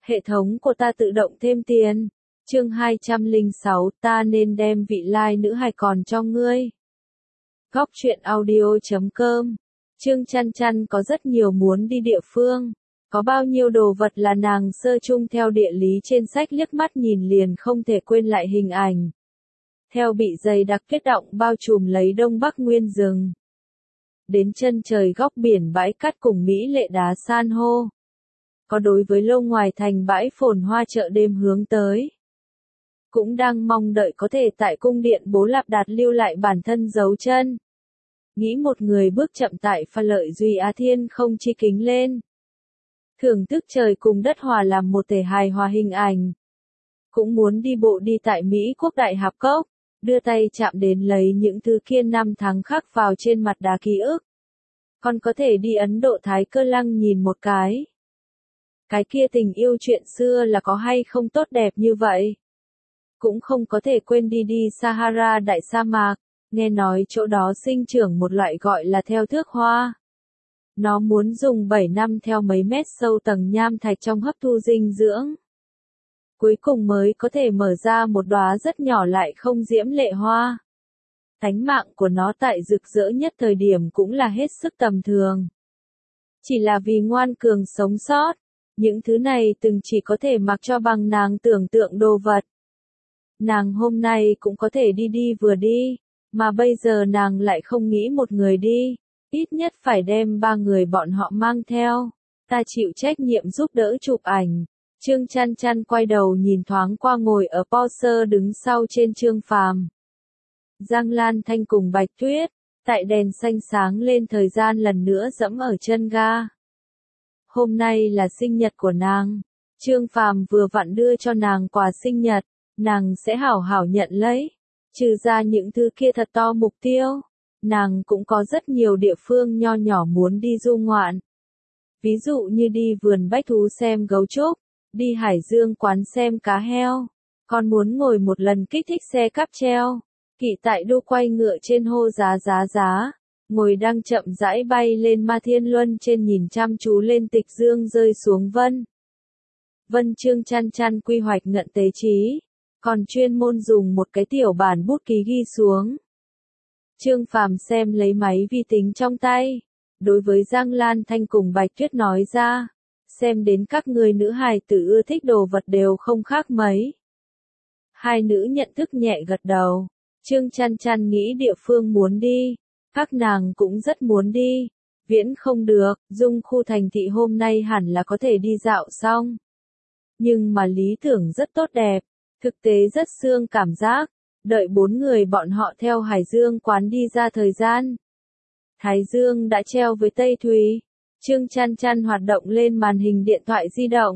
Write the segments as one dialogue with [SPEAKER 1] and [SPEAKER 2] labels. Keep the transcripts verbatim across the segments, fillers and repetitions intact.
[SPEAKER 1] Hệ thống của ta tự động thêm tiền. Chương hai trăm lẻ sáu, ta nên đem vị lai nữ hài còn cho ngươi. Góc truyện audio chấm com. Trương Chăn Chăn có rất nhiều muốn đi địa phương. Có bao nhiêu đồ vật là nàng sơ chung theo địa lý trên sách liếc mắt nhìn liền không thể quên lại hình ảnh. Theo bị dày đặc kết động bao trùm lấy đông bắc nguyên rừng. Đến chân trời góc biển bãi cát cùng mỹ lệ đá san hô. Có đối với lâu ngoài thành bãi phồn hoa chợ đêm hướng tới. Cũng đang mong đợi có thể tại cung điện Bố Lạp Đạt lưu lại bản thân dấu chân. Nghĩ một người bước chậm tại pha lợi Duy Á Thiên không chi kính lên. Thưởng thức trời cùng đất hòa làm một thể hài hòa hình ảnh. Cũng muốn đi bộ đi tại Mỹ Quốc Đại Hạp Cốc, đưa tay chạm đến lấy những thứ kia năm tháng khắc vào trên mặt đá ký ức. Còn có thể đi Ấn Độ Thái Cơ Lăng nhìn một cái. Cái kia tình yêu chuyện xưa là có hay không tốt đẹp như vậy. Cũng không có thể quên đi đi Sahara đại sa mạc, nghe nói chỗ đó sinh trưởng một loại gọi là theo thước hoa. Nó muốn dùng bảy năm theo mấy mét sâu tầng nham thạch trong hấp thu dinh dưỡng. Cuối cùng mới có thể mở ra một đóa rất nhỏ lại không diễm lệ hoa. Tánh mạng của nó tại rực rỡ nhất thời điểm cũng là hết sức tầm thường. Chỉ là vì ngoan cường sống sót, những thứ này từng chỉ có thể mặc cho bằng nàng tưởng tượng đồ vật. Nàng hôm nay cũng có thể đi đi vừa đi, mà bây giờ nàng lại không nghĩ một người đi, ít nhất phải đem ba người bọn họ mang theo. Ta chịu trách nhiệm giúp đỡ chụp ảnh. Trương Chăn Chăn quay đầu nhìn thoáng qua ngồi ở Porsche đứng sau trên Trương Phàm. Giang Lan Thanh cùng Bạch Tuyết, tại đèn xanh sáng lên thời gian lần nữa dẫm ở chân ga. Hôm nay là sinh nhật của nàng. Trương Phàm vừa vặn đưa cho nàng quà sinh nhật, nàng sẽ hảo hảo nhận lấy. Trừ ra những thứ kia thật to mục tiêu, nàng cũng có rất nhiều địa phương nho nhỏ muốn đi du ngoạn. Ví dụ như đi vườn bách thú xem gấu trúc, đi Hải Dương quán xem cá heo, còn muốn ngồi một lần kích thích xe cáp treo, kỵ tại đu quay ngựa trên hô giá giá giá, ngồi đang chậm rãi bay lên Ma Thiên Luân trên nhìn chăm chú lên tịch dương rơi xuống vân. Vân Trương Chăn Chăn quy hoạch ngận tế trí, còn chuyên môn dùng một cái tiểu bản bút ký ghi xuống. Trương Phàm xem lấy máy vi tính trong tay, đối với Giang Lan Thanh cùng Bạch Tuyết nói ra, xem đến các người nữ hài tử ưa thích đồ vật đều không khác mấy. Hai nữ nhận thức nhẹ gật đầu, Trương Chăn Chăn nghĩ địa phương muốn đi, các nàng cũng rất muốn đi, viễn không được, dung khu thành thị hôm nay hẳn là có thể đi dạo xong. Nhưng mà lý tưởng rất tốt đẹp, thực tế rất xương cảm giác, đợi bốn người bọn họ theo Hải Dương quán đi ra thời gian. Thái Dương đã treo với Tây Thùy, Trương Chăn Chăn hoạt động lên màn hình điện thoại di động.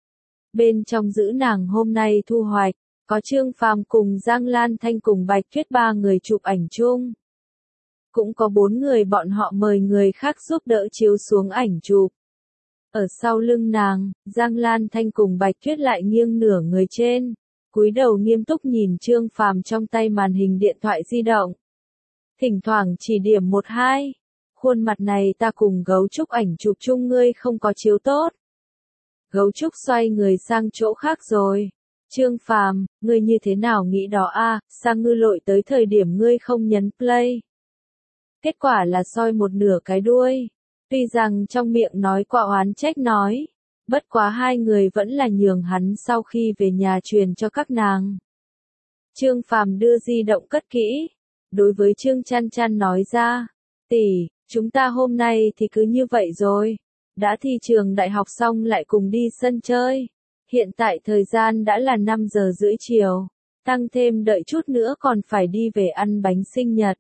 [SPEAKER 1] Bên trong giữ nàng hôm nay thu hoạch, có Trương Phàm cùng Giang Lan Thanh cùng Bạch Tuyết ba người chụp ảnh chung. Cũng có bốn người bọn họ mời người khác giúp đỡ chiếu xuống ảnh chụp. Ở sau lưng nàng, Giang Lan Thanh cùng Bạch Tuyết lại nghiêng nửa người trên, cúi đầu nghiêm túc nhìn Trương Phàm trong tay màn hình điện thoại di động. Thỉnh thoảng chỉ điểm một hai, khuôn mặt này ta cùng gấu trúc ảnh chụp chung ngươi không có chiếu tốt. Gấu trúc xoay người sang chỗ khác rồi. Trương Phàm, ngươi như thế nào nghĩ đó a? Sang ngư lội tới thời điểm ngươi không nhấn play. Kết quả là soi một nửa cái đuôi. Tuy rằng trong miệng nói qua oán trách nói, bất quá hai người vẫn là nhường hắn sau khi về nhà truyền cho các nàng. Trương Phàm đưa di động cất kỹ, đối với Trương Chăn Chăn nói ra, tỷ, chúng ta hôm nay thì cứ như vậy rồi, đã thi trường đại học xong lại cùng đi sân chơi, hiện tại thời gian đã là năm giờ rưỡi chiều, tăng thêm đợi chút nữa còn phải đi về ăn bánh sinh nhật.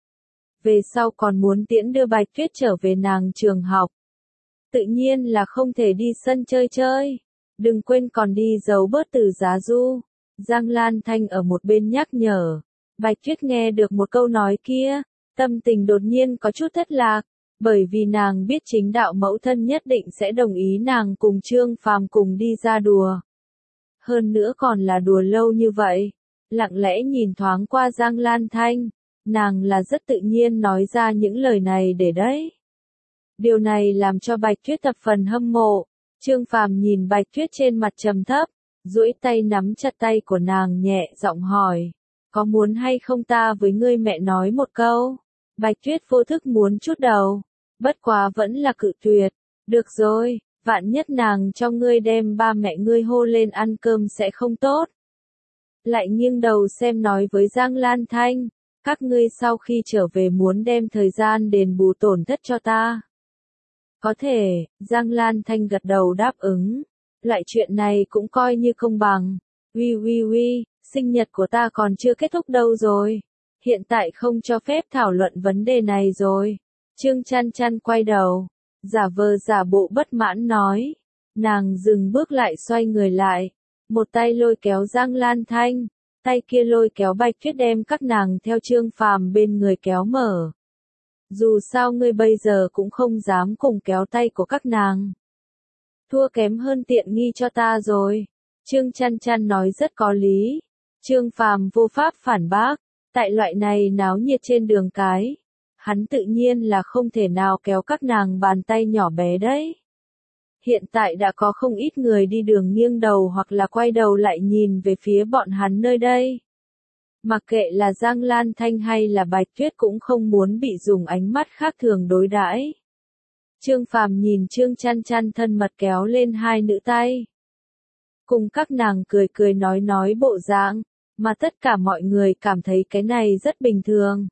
[SPEAKER 1] Về sau còn muốn tiễn đưa Bạch Tuyết trở về nàng trường học. Tự nhiên là không thể đi sân chơi chơi. Đừng quên còn đi giấu bớt từ giá du. Giang Lan Thanh ở một bên nhắc nhở. Bạch Tuyết nghe được một câu nói kia, tâm tình đột nhiên có chút thất lạc, bởi vì nàng biết chính đạo mẫu thân nhất định sẽ đồng ý nàng cùng Trương Phàm cùng đi ra đùa. Hơn nữa còn là đùa lâu như vậy. Lặng lẽ nhìn thoáng qua Giang Lan Thanh. Nàng là rất tự nhiên nói ra những lời này để đấy. Điều này làm cho Bạch Tuyết thập phần hâm mộ. Trương Phàm nhìn Bạch Tuyết trên mặt trầm thấp, duỗi tay nắm chặt tay của nàng nhẹ giọng hỏi, có muốn hay không ta với ngươi mẹ nói một câu? Bạch Tuyết vô thức muốn chút đầu, bất quá vẫn là cự tuyệt, được rồi, vạn nhất nàng cho ngươi đem ba mẹ ngươi hô lên ăn cơm sẽ không tốt. Lại nghiêng đầu xem nói với Giang Lan Thanh, các ngươi sau khi trở về muốn đem thời gian đền bù tổn thất cho ta. Có thể, Giang Lan Thanh gật đầu đáp ứng, loại chuyện này cũng coi như công bằng. Uy uy uy, sinh nhật của ta còn chưa kết thúc đâu rồi. Hiện tại không cho phép thảo luận vấn đề này rồi. Trương Chăn Chăn quay đầu, giả vờ giả bộ bất mãn nói. Nàng dừng bước lại xoay người lại, một tay lôi kéo Giang Lan Thanh, tay kia lôi kéo Bạch Tuyết đem các nàng theo Trương Phàm bên người kéo mở. Dù sao ngươi bây giờ cũng không dám cùng kéo tay của các nàng. Thua kém hơn tiện nghi cho ta rồi. Trương Chăn Chăn nói rất có lý. Trương Phàm vô pháp phản bác, tại loại này náo nhiệt trên đường cái. Hắn tự nhiên là không thể nào kéo các nàng bàn tay nhỏ bé đấy. Hiện tại đã có không ít người đi đường nghiêng đầu hoặc là quay đầu lại nhìn về phía bọn hắn nơi đây. Mặc kệ là Giang Lan Thanh hay là Bạch Tuyết cũng không muốn bị dùng ánh mắt khác thường đối đãi. Trương Phàm nhìn Trương Chăn Chăn thân mật kéo lên hai nữ tay. Cùng các nàng cười cười nói nói bộ dạng, mà tất cả mọi người cảm thấy cái này rất bình thường.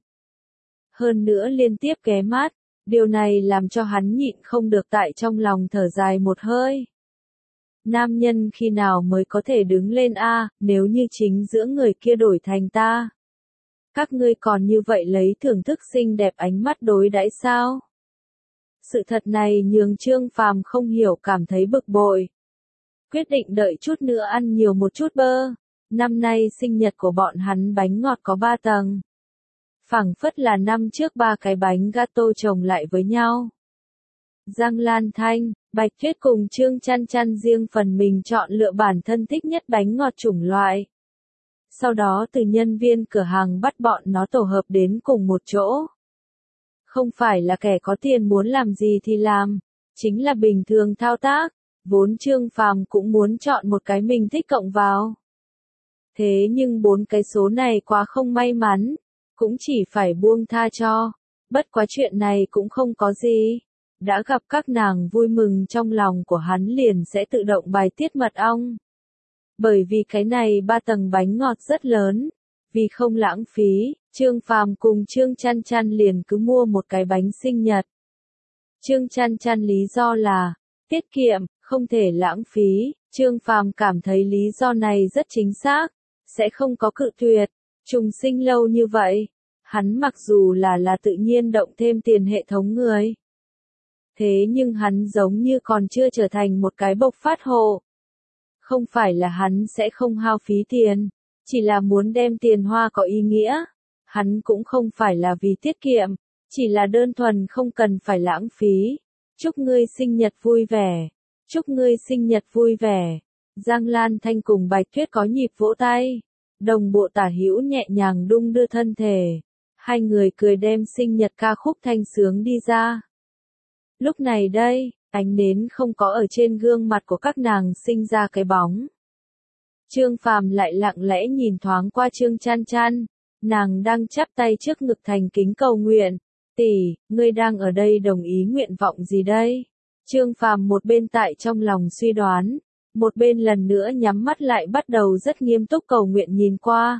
[SPEAKER 1] Hơn nữa liên tiếp ghé mắt, điều này làm cho hắn nhịn không được tại trong lòng thở dài một hơi. Nam nhân khi nào mới có thể đứng lên a, nếu như chính giữa người kia đổi thành ta. Các ngươi còn như vậy lấy thưởng thức xinh đẹp ánh mắt đối đãi sao? Sự thật này nhường Trương Phàm không hiểu cảm thấy bực bội. Quyết định đợi chút nữa ăn nhiều một chút bơ. Năm nay sinh nhật của bọn hắn bánh ngọt có ba tầng. Phảng phất là năm trước ba cái bánh gato chồng lại với nhau. Giang Lan Thanh, Bạch Tuyết cùng Trương Chăn Chăn riêng phần mình chọn lựa bản thân thích nhất bánh ngọt chủng loại. Sau đó từ nhân viên cửa hàng bắt bọn nó tổ hợp đến cùng một chỗ. Không phải là kẻ có tiền muốn làm gì thì làm, chính là bình thường thao tác, vốn Trương Phàm cũng muốn chọn một cái mình thích cộng vào. Thế nhưng bốn cái số này quá không may mắn, cũng chỉ phải buông tha cho, bất quá chuyện này cũng không có gì. Đã gặp các nàng vui mừng trong lòng của hắn liền sẽ tự động bài tiết mật ong. Bởi vì cái này ba tầng bánh ngọt rất lớn, vì không lãng phí, Trương Phàm cùng Trương Chăn Chăn liền cứ mua một cái bánh sinh nhật. Trương Chăn Chăn lý do là, tiết kiệm, không thể lãng phí, Trương Phàm cảm thấy lý do này rất chính xác, sẽ không có cự tuyệt, trùng sinh lâu như vậy, hắn mặc dù là là tự nhiên động thêm tiền hệ thống người. Thế nhưng hắn giống như còn chưa trở thành một cái bộc phát hộ. Không phải là hắn sẽ không hao phí tiền, chỉ là muốn đem tiền hoa có ý nghĩa. Hắn cũng không phải là vì tiết kiệm, chỉ là đơn thuần không cần phải lãng phí. Chúc ngươi sinh nhật vui vẻ. Chúc ngươi sinh nhật vui vẻ. Giang Lan Thanh cùng Bạch Tuyết có nhịp vỗ tay. Đồng bộ tả hữu nhẹ nhàng đung đưa thân thể. Hai người cười đem sinh nhật ca khúc thanh sướng đi ra. Lúc này đây, ánh nến không có ở trên gương mặt của các nàng sinh ra cái bóng. Trương Phàm lại lặng lẽ nhìn thoáng qua Trương Chăn Chăn, nàng đang chắp tay trước ngực thành kính cầu nguyện. Tỷ, ngươi đang ở đây đồng ý nguyện vọng gì đây? Trương Phàm một bên tại trong lòng suy đoán, một bên lần nữa nhắm mắt lại bắt đầu rất nghiêm túc cầu nguyện nhìn qua.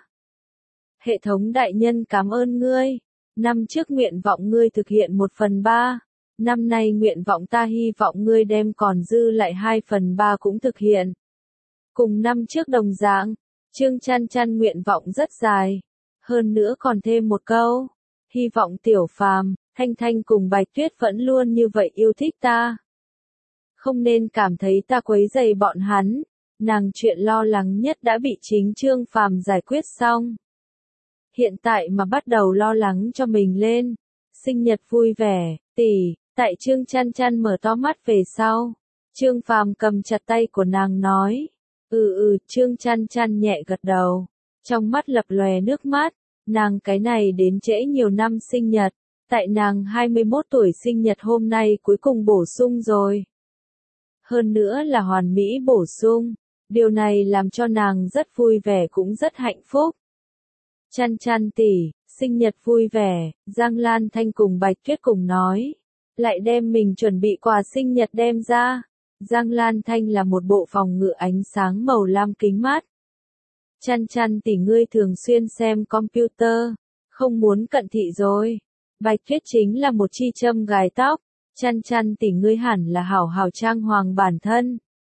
[SPEAKER 1] Hệ thống đại nhân cảm ơn ngươi, năm trước nguyện vọng ngươi thực hiện một phần ba. Năm nay nguyện vọng ta hy vọng ngươi đem còn dư lại hai phần ba cũng thực hiện. Cùng năm trước đồng dạng, Trương Chăn Chăn nguyện vọng rất dài. Hơn nữa còn thêm một câu. Hy vọng Tiểu Phàm, Thanh Thanh cùng Bạch Tuyết vẫn luôn như vậy yêu thích ta. Không nên cảm thấy ta quấy rầy bọn hắn. Nàng chuyện lo lắng nhất đã bị chính Trương Phàm giải quyết xong. Hiện tại mà bắt đầu lo lắng cho mình lên. Sinh nhật vui vẻ, tỷ. Tại Trương Chăn Chăn mở to mắt về sau, Trương Phàm cầm chặt tay của nàng nói, ừ ừ, Trương Chăn Chăn nhẹ gật đầu, trong mắt lập lòe nước mắt, nàng cái này đến trễ nhiều năm sinh nhật, tại nàng hai mươi mốt tuổi sinh nhật hôm nay cuối cùng bổ sung rồi. hơn nữa là hoàn mỹ bổ sung. Điều này làm cho nàng rất vui vẻ cũng rất hạnh phúc. Chăn chăn tỷ, sinh nhật vui vẻ, Giang Lan Thanh cùng Bạch Tuyết cùng nói. Lại đem mình chuẩn bị quà sinh nhật đem ra. Giang Lan Thanh là một bộ phòng ngự ánh sáng màu lam kính mát. Chăn chăn tỷ ngươi thường xuyên xem computer, không muốn cận thị rồi. Bạch Tuyết chính là một chi châm gài tóc. Chăn chăn tỷ ngươi hẳn là hảo hảo trang hoàng bản thân.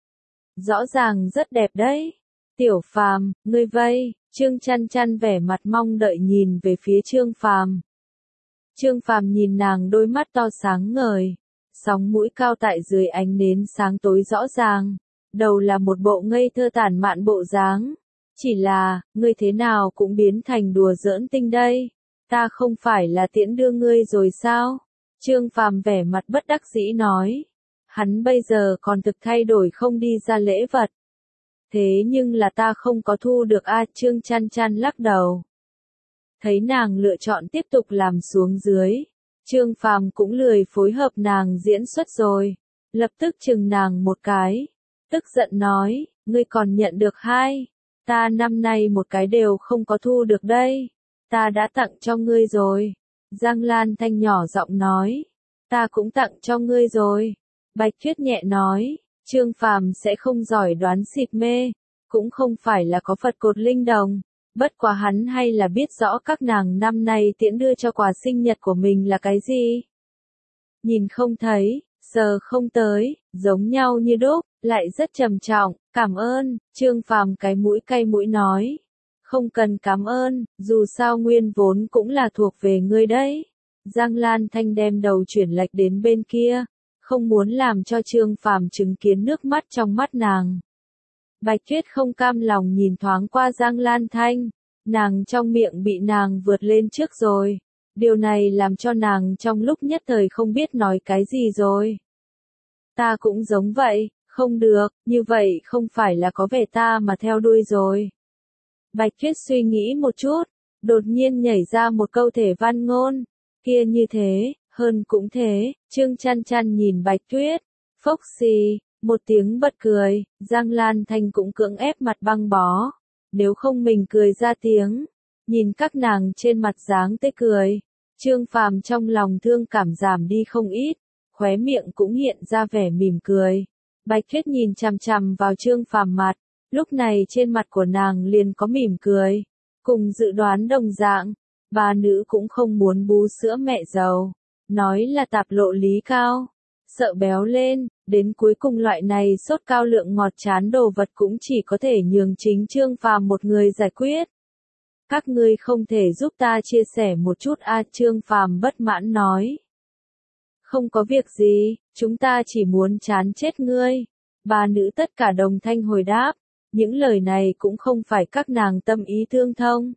[SPEAKER 1] Rõ ràng rất đẹp đấy. Tiểu Phàm, ngươi vây, Trương Chăn Chăn vẻ mặt mong đợi nhìn về phía Trương Phàm. Trương Phàm nhìn nàng đôi mắt to sáng ngời, sóng mũi cao tại dưới ánh nến sáng tối rõ ràng, đầu là một bộ ngây thơ tản mạn bộ dáng. Chỉ là, ngươi thế nào cũng biến thành đùa giỡn tinh đây, ta không phải là tiễn đưa ngươi rồi sao? Trương Phàm vẻ mặt bất đắc dĩ nói. Hắn bây giờ còn thực thay đổi không đi ra lễ vật. Thế nhưng là ta không có thu được a. Trương Chăn Chăn lắc đầu. Thấy nàng lựa chọn tiếp tục làm xuống dưới. Trương Phàm cũng lười phối hợp nàng diễn xuất rồi. Lập tức chừng nàng một cái. Tức giận nói, ngươi còn nhận được hai. Ta năm nay một cái đều không có thu được đây. Ta đã tặng cho ngươi rồi. Giang Lan Thanh nhỏ giọng nói. Ta cũng tặng cho ngươi rồi. Bạch Tuyết nhẹ nói, Trương Phàm sẽ không giỏi đoán xịt mê, cũng không phải là có Phật cột linh đồng, bất quá hắn hay là biết rõ các nàng năm nay tiễn đưa cho quà sinh nhật của mình là cái gì. Nhìn không thấy, sờ không tới, giống nhau như đúc, lại rất trầm trọng, cảm ơn, Trương Phàm cái mũi cay mũi nói. Không cần cảm ơn, dù sao nguyên vốn cũng là thuộc về ngươi đấy. Giang Lan Thanh đem đầu chuyển lệch đến bên kia. Không muốn làm cho Trương Phàm chứng kiến nước mắt trong mắt nàng. Bạch Tuyết không cam lòng nhìn thoáng qua Giang Lan Thanh, nàng trong miệng bị nàng vượt lên trước rồi. Điều này làm cho nàng trong lúc nhất thời không biết nói cái gì rồi. Ta cũng giống vậy, không được, như vậy không phải là có vẻ ta mà theo đuôi rồi. Bạch Tuyết suy nghĩ một chút, đột nhiên nhảy ra một câu thể văn ngôn, kia như thế. Hơn cũng thế, Trương Chăn Chăn nhìn Bạch Tuyết, phốc xì, một tiếng bật cười, Giang Lan Thanh cũng cưỡng ép mặt băng bó, nếu không mình cười ra tiếng, nhìn các nàng trên mặt dáng tươi cười, Trương Phàm trong lòng thương cảm giảm đi không ít, khóe miệng cũng hiện ra vẻ mỉm cười. Bạch Tuyết nhìn chằm chằm vào Trương Phàm mặt, lúc này trên mặt của nàng liền có mỉm cười, cùng dự đoán đồng dạng, bà nữ cũng không muốn bú sữa mẹ giàu. Nói là tạp lộ lý cao, sợ béo lên, đến cuối cùng loại này sốt cao lượng ngọt chán đồ vật cũng chỉ có thể nhường chính Trương Phàm một người giải quyết. Các ngươi không thể giúp ta chia sẻ một chút a. Trương Phàm bất mãn nói. Không có việc gì, chúng ta chỉ muốn chán chết ngươi. Bà nữ tất cả đồng thanh hồi đáp, những lời này cũng không phải các nàng tâm ý thương thông.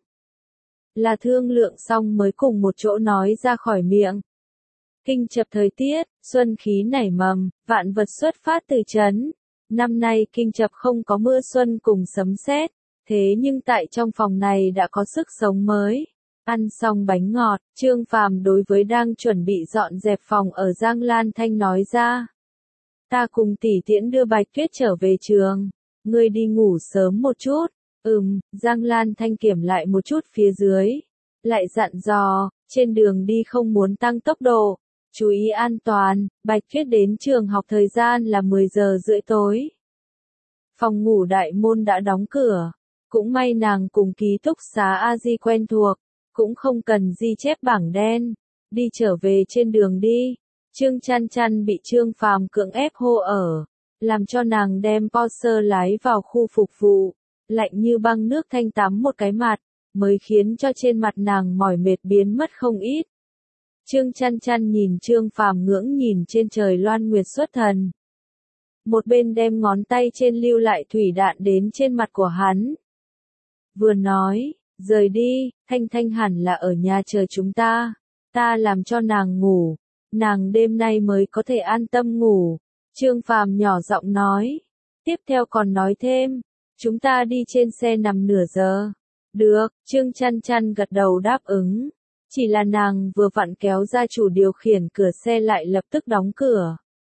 [SPEAKER 1] Là thương lượng xong mới cùng một chỗ nói ra khỏi miệng. Kinh chập thời tiết, xuân khí nảy mầm, vạn vật xuất phát từ trấn. Năm nay kinh chập không có mưa xuân cùng sấm sét, thế nhưng tại trong phòng này đã có sức sống mới. Ăn xong bánh ngọt, Trương Phàm đối với đang chuẩn bị dọn dẹp phòng ở Giang Lan Thanh nói ra. Ta cùng tỷ tiễn đưa Bạch Tuyết trở về trường, ngươi đi ngủ sớm một chút. Ừm, Giang Lan Thanh kiểm lại một chút phía dưới. Lại dặn dò, trên đường đi không muốn tăng tốc độ. Chú ý an toàn, Bạch Tuyết đến trường học thời gian là mười giờ rưỡi tối. Phòng ngủ đại môn đã đóng cửa. Cũng may nàng cùng ký túc xá A Di quen thuộc. Cũng không cần ghi chép bảng đen. Đi trở về trên đường đi. Trương Chăn Chăn bị Trương Phàm cưỡng ép hô ở. Làm cho nàng đem Porsche lái vào khu phục vụ. Lạnh như băng nước thanh tắm một cái mặt. Mới khiến cho trên mặt nàng mỏi mệt biến mất không ít. Trương Chăn Chăn nhìn Trương Phàm ngưỡng nhìn trên trời loan nguyệt xuất thần. Một bên đem ngón tay trên lưu lại thủy đạn đến trên mặt của hắn. Vừa nói, rời đi, Thanh Thanh hẳn là ở nhà chờ chúng ta. Ta làm cho nàng ngủ. Nàng đêm nay mới có thể an tâm ngủ. Trương Phàm nhỏ giọng nói. Tiếp theo còn nói thêm. Chúng ta đi trên xe nằm nửa giờ. Được, Trương Chăn Chăn gật đầu đáp ứng. Chỉ là nàng vừa vặn kéo ra chủ điều khiển cửa xe lại lập tức đóng cửa.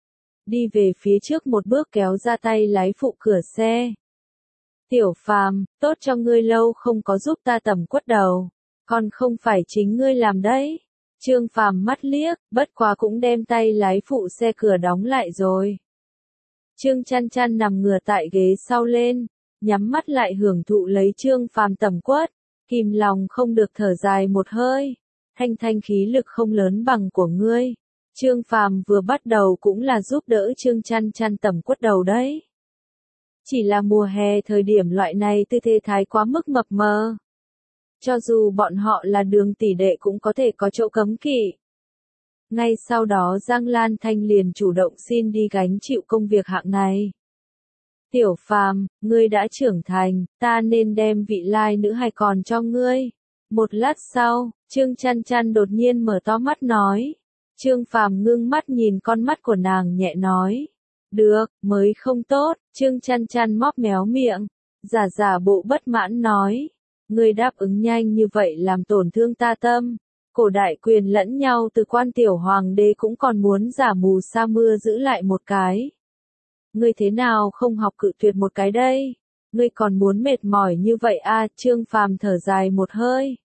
[SPEAKER 1] đi về phía trước một bước kéo ra tay lái phụ cửa xe. Tiểu Phàm, tốt cho ngươi lâu không có giúp ta tẩm quất đầu, còn không phải chính ngươi làm đấy. Trương Phàm mắt liếc, bất quá cũng đem tay lái phụ xe cửa đóng lại rồi. Trương Chăn Chăn nằm ngửa tại ghế sau lên, nhắm mắt lại hưởng thụ lấy Trương Phàm tẩm quất, kìm lòng không được thở dài một hơi. Thanh Thanh khí lực không lớn bằng của ngươi. Trương Phàm vừa bắt đầu cũng là giúp đỡ Trương Chăn Chăn tẩm quất đầu đấy. Chỉ là mùa hè thời điểm loại này tư thế thái quá mức mập mờ. Cho dù bọn họ là đường tỷ đệ cũng có thể có chỗ cấm kỵ. Ngay sau đó Giang Lan Thanh liền chủ động xin đi gánh chịu công việc hạng này. Tiểu Phàm, ngươi đã trưởng thành, ta nên đem vị lai nữ hài còn cho ngươi. Một lát sau, Trương Chăn Chăn đột nhiên mở to mắt nói. Trương Phàm ngưng mắt nhìn con mắt của nàng nhẹ nói. Được, mới không tốt. Trương Chăn Chăn móc méo miệng, giả giả bộ bất mãn nói. Ngươi đáp ứng nhanh như vậy làm tổn thương ta tâm. Cổ đại quyền lẫn nhau từ quan tiểu hoàng đế cũng còn muốn giả mù sa mưa giữ lại một cái. Ngươi thế nào không học cự tuyệt một cái đây? Ngươi còn muốn mệt mỏi như vậy à? Trương Phàm thở dài một hơi.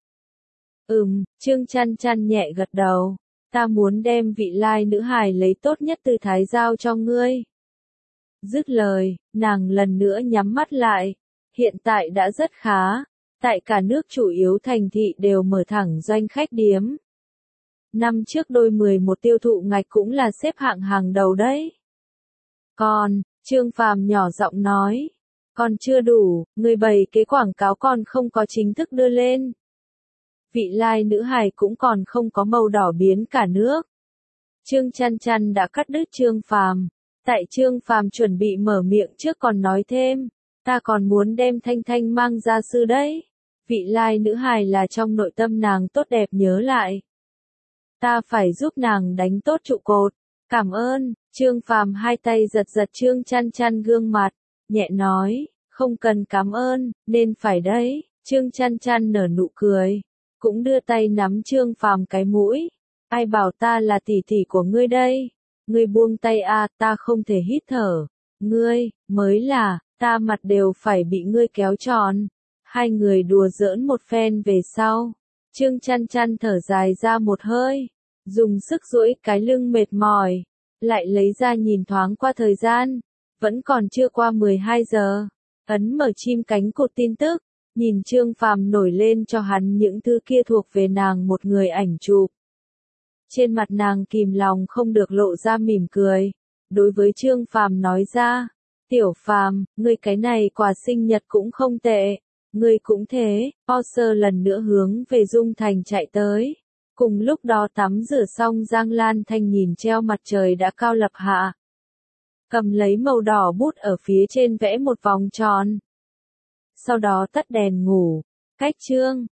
[SPEAKER 1] Ừm, Trương Chăn Chăn nhẹ gật đầu. Ta muốn đem vị lai nữ hài lấy tốt nhất tư thái giao cho ngươi. Dứt lời, nàng lần nữa nhắm mắt lại. Hiện tại đã rất khá. Tại cả nước chủ yếu thành thị đều mở thẳng doanh khách điếm. Năm trước đôi mười một tiêu thụ ngạch cũng là xếp hạng hàng đầu đấy. Còn, Trương Phàm nhỏ giọng nói, còn chưa đủ, người bày cái quảng cáo còn không có chính thức đưa lên. Vị lai nữ hài cũng còn không có màu đỏ biến cả nước. Trương Chăn Chăn đã cắt đứt Trương Phàm. Tại Trương Phàm chuẩn bị mở miệng trước còn nói thêm, ta còn muốn đem Thanh Thanh mang ra sư đấy. Vị lai nữ hài là trong nội tâm nàng tốt đẹp nhớ lại. Ta phải giúp nàng đánh tốt trụ cột. Cảm ơn. Trương Phàm hai tay giật giật Trương Chăn Chăn gương mặt, nhẹ nói, không cần cảm ơn, nên phải đấy. Trương Chăn Chăn nở nụ cười, cũng đưa tay nắm Trương Phàm cái mũi. Ai bảo ta là tỷ tỷ của ngươi đây? Ngươi buông tay a, à, ta không thể hít thở. Ngươi, mới là, ta mặt đều phải bị ngươi kéo tròn. Hai người đùa giỡn một phen về sau. Trương Chăn Chăn thở dài ra một hơi, dùng sức duỗi cái lưng mệt mỏi, lại lấy ra nhìn thoáng qua thời gian, vẫn còn chưa qua mười hai giờ. Ấn mở chim cánh cụt tin tức, nhìn Trương Phàm nổi lên cho hắn những thứ kia thuộc về nàng một người ảnh chụp. Trên mặt nàng kìm lòng không được lộ ra mỉm cười, đối với Trương Phàm nói ra, Tiểu Phàm, ngươi cái này quà sinh nhật cũng không tệ. Ngươi cũng thế. Porsche lần nữa hướng về Dung Thành chạy tới. Cùng lúc đó tắm rửa xong Giang Lan Thanh nhìn treo mặt trời đã cao lập hạ. Cầm lấy màu đỏ bút ở phía trên vẽ một vòng tròn. Sau đó tắt đèn ngủ. Cách Trương